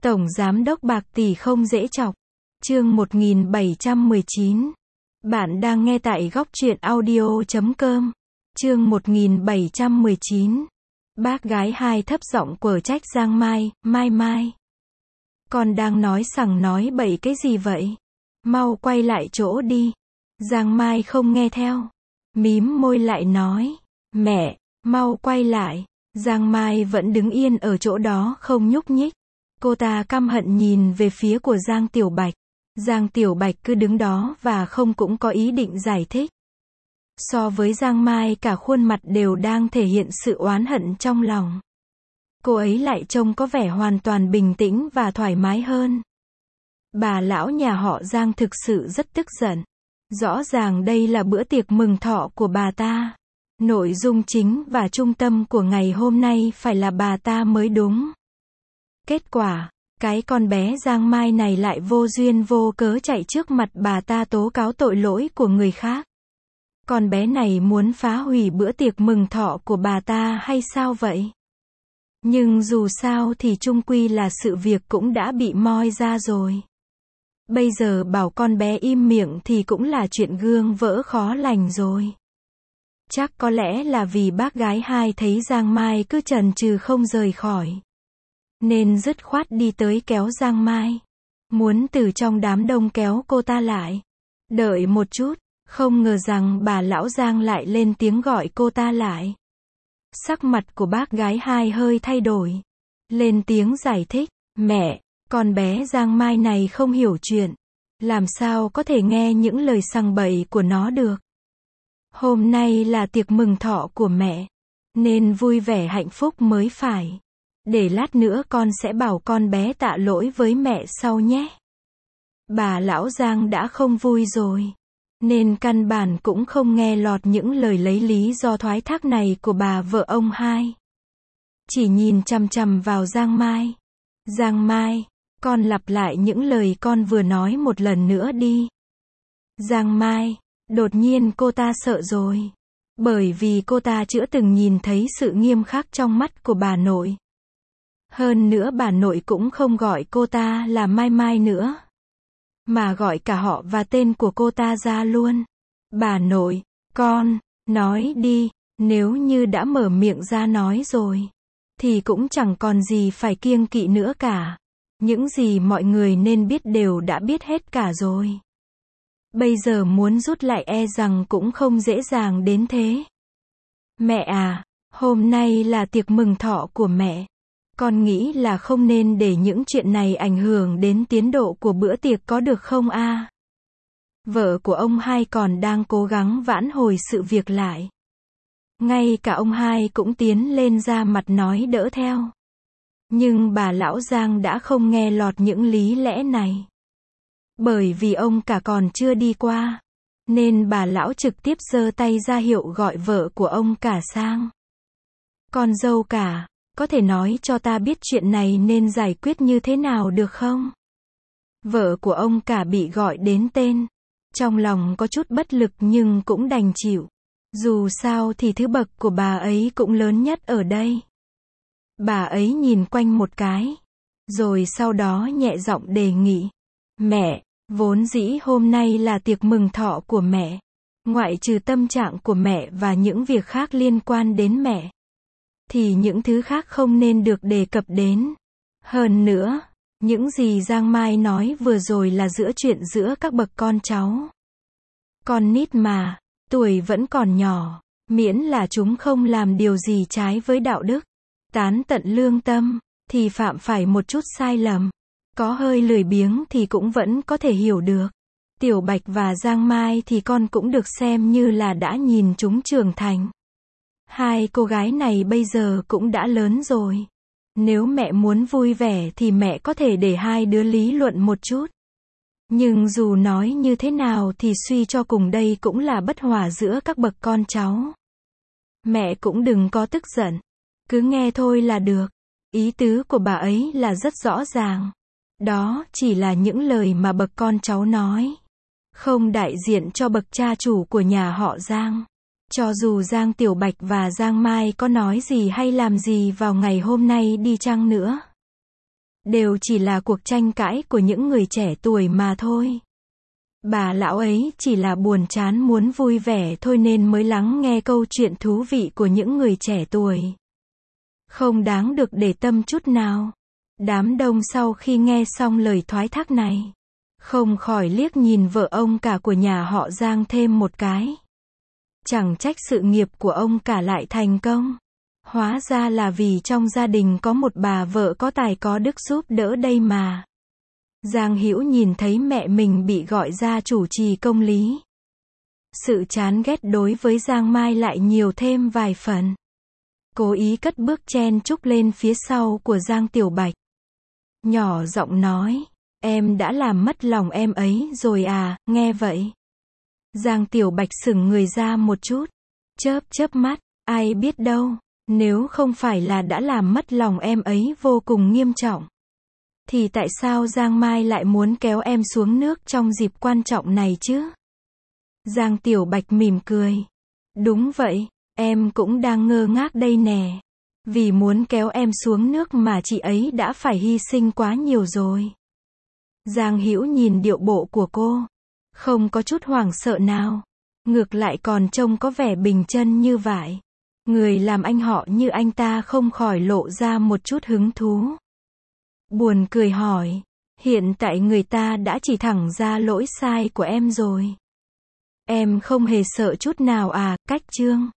Tổng giám đốc bạc tỷ không dễ chọc. Chương 1719. Bạn đang nghe tại góc truyện audio.com. Chương 1719. Bác gái hai thấp giọng quở trách Giang Mai, Mai. Con đang nói sằng nói bậy cái gì vậy? Mau quay lại chỗ đi. Giang Mai không nghe theo. Mím môi lại nói. Mẹ, mau quay lại. Giang Mai vẫn đứng yên ở chỗ đó không nhúc nhích. Cô ta căm hận nhìn về phía của Giang Tiểu Bạch. Giang Tiểu Bạch cứ đứng đó và không cũng có ý định giải thích. So với Giang Mai cả khuôn mặt đều đang thể hiện sự oán hận trong lòng. Cô ấy lại trông có vẻ hoàn toàn bình tĩnh và thoải mái hơn. Bà lão nhà họ Giang thực sự rất tức giận. Rõ ràng đây là bữa tiệc mừng thọ của bà ta. Nội dung chính và trung tâm của ngày hôm nay phải là bà ta mới đúng. Kết quả, cái con bé Giang Mai này lại vô duyên vô cớ chạy trước mặt bà ta tố cáo tội lỗi của người khác. Con bé này muốn phá hủy bữa tiệc mừng thọ của bà ta hay sao vậy? Nhưng dù sao thì chung quy là sự việc cũng đã bị moi ra rồi. Bây giờ bảo con bé im miệng thì cũng là chuyện gương vỡ khó lành rồi. Chắc có lẽ là vì bác gái hai thấy Giang Mai cứ chần chừ không rời khỏi. Nên dứt khoát đi tới kéo Giang Mai. Muốn từ trong đám đông kéo cô ta lại. Đợi một chút, không ngờ rằng bà lão Giang lại lên tiếng gọi cô ta lại. Sắc mặt của bác gái hai hơi thay đổi. Lên tiếng giải thích, mẹ, con bé Giang Mai này không hiểu chuyện. Làm sao có thể nghe những lời sằng bậy của nó được. Hôm nay là tiệc mừng thọ của mẹ. Nên vui vẻ hạnh phúc mới phải. Để lát nữa con sẽ bảo con bé tạ lỗi với mẹ sau nhé. Bà lão Giang đã không vui rồi. Nên căn bản cũng không nghe lọt những lời lấy lý do thoái thác này của bà vợ ông hai. Chỉ nhìn chằm chằm vào Giang Mai. Giang Mai, con lặp lại những lời con vừa nói một lần nữa đi. Giang Mai, đột nhiên cô ta sợ rồi. Bởi vì cô ta chưa từng nhìn thấy sự nghiêm khắc trong mắt của bà nội. Hơn nữa bà nội cũng không gọi cô ta là Mai nữa. Mà gọi cả họ và tên của cô ta ra luôn. Bà nội, con, nói đi, nếu như đã mở miệng ra nói rồi. Thì cũng chẳng còn gì phải kiêng kỵ nữa cả. Những gì mọi người nên biết đều đã biết hết cả rồi. Bây giờ muốn rút lại e rằng cũng không dễ dàng đến thế. Mẹ à, hôm nay là tiệc mừng thọ của mẹ. Con nghĩ là không nên để những chuyện này ảnh hưởng đến tiến độ của bữa tiệc có được không a? Vợ của ông hai còn đang cố gắng vãn hồi sự việc lại. Ngay cả ông hai cũng tiến lên ra mặt nói đỡ theo. Nhưng bà lão Giang đã không nghe lọt những lý lẽ này. Bởi vì ông cả còn chưa đi qua. Nên bà lão trực tiếp giơ tay ra hiệu gọi vợ của ông cả sang. Con dâu cả, có thể nói cho ta biết chuyện này nên giải quyết như thế nào được không? Vợ của ông cả bị gọi đến tên. Trong lòng có chút bất lực nhưng cũng đành chịu. Dù sao thì thứ bậc của bà ấy cũng lớn nhất ở đây. Bà ấy nhìn quanh một cái. Rồi sau đó nhẹ giọng đề nghị. Mẹ, vốn dĩ hôm nay là tiệc mừng thọ của mẹ. Ngoại trừ tâm trạng của mẹ và những việc khác liên quan đến mẹ. Thì những thứ khác không nên được đề cập đến. Hơn nữa, những gì Giang Mai nói vừa rồi là chuyện giữa các bậc con cháu. Con nít mà, tuổi vẫn còn nhỏ, miễn là chúng không làm điều gì trái với đạo đức, tán tận lương tâm, thì phạm phải một chút sai lầm. Có hơi lười biếng thì cũng vẫn có thể hiểu được. Tiểu Bạch và Giang Mai thì con cũng được xem như là đã nhìn chúng trưởng thành. Hai cô gái này bây giờ cũng đã lớn rồi. Nếu mẹ muốn vui vẻ thì mẹ có thể để hai đứa lý luận một chút. Nhưng dù nói như thế nào thì suy cho cùng đây cũng là bất hòa giữa các bậc con cháu. Mẹ cũng đừng có tức giận. Cứ nghe thôi là được. Ý tứ của bà ấy là rất rõ ràng. Đó chỉ là những lời mà bậc con cháu nói. Không đại diện cho bậc cha chủ của nhà họ Giang. Cho dù Giang Tiểu Bạch và Giang Mai có nói gì hay làm gì vào ngày hôm nay đi chăng nữa. đều chỉ là cuộc tranh cãi của những người trẻ tuổi mà thôi. Bà lão ấy chỉ là buồn chán muốn vui vẻ thôi nên mới lắng nghe câu chuyện thú vị của những người trẻ tuổi. Không đáng được để tâm chút nào. Đám đông sau khi nghe xong lời thoái thác này, không khỏi liếc nhìn vợ ông cả của nhà họ Giang thêm một cái. Chẳng trách sự nghiệp của ông cả lại thành công. Hóa ra là vì trong gia đình có một bà vợ có tài có đức giúp đỡ đây mà. Giang Hữu nhìn thấy mẹ mình bị gọi ra chủ trì công lý. Sự chán ghét đối với Giang Mai lại nhiều thêm vài phần. Cố ý cất bước chen chúc lên phía sau của Giang Tiểu Bạch. Nhỏ giọng nói, em đã làm mất lòng em ấy rồi à, nghe vậy. Giang Tiểu Bạch sững người ra một chút, chớp mắt, ai biết đâu, nếu không phải là đã làm mất lòng em ấy vô cùng nghiêm trọng, thì tại sao Giang Mai lại muốn kéo em xuống nước trong dịp quan trọng này chứ? Giang Tiểu Bạch mỉm cười. Đúng vậy, em cũng đang ngơ ngác đây nè. Vì muốn kéo em xuống nước mà chị ấy đã phải hy sinh quá nhiều rồi. Giang Hữu nhìn điệu bộ của cô, không có chút hoảng sợ nào. Ngược lại còn trông có vẻ bình chân như vậy. Người làm anh họ như anh ta không khỏi lộ ra một chút hứng thú. Buồn cười hỏi, hiện tại người ta đã chỉ thẳng ra lỗi sai của em rồi. Em không hề sợ chút nào à, Cách Trương?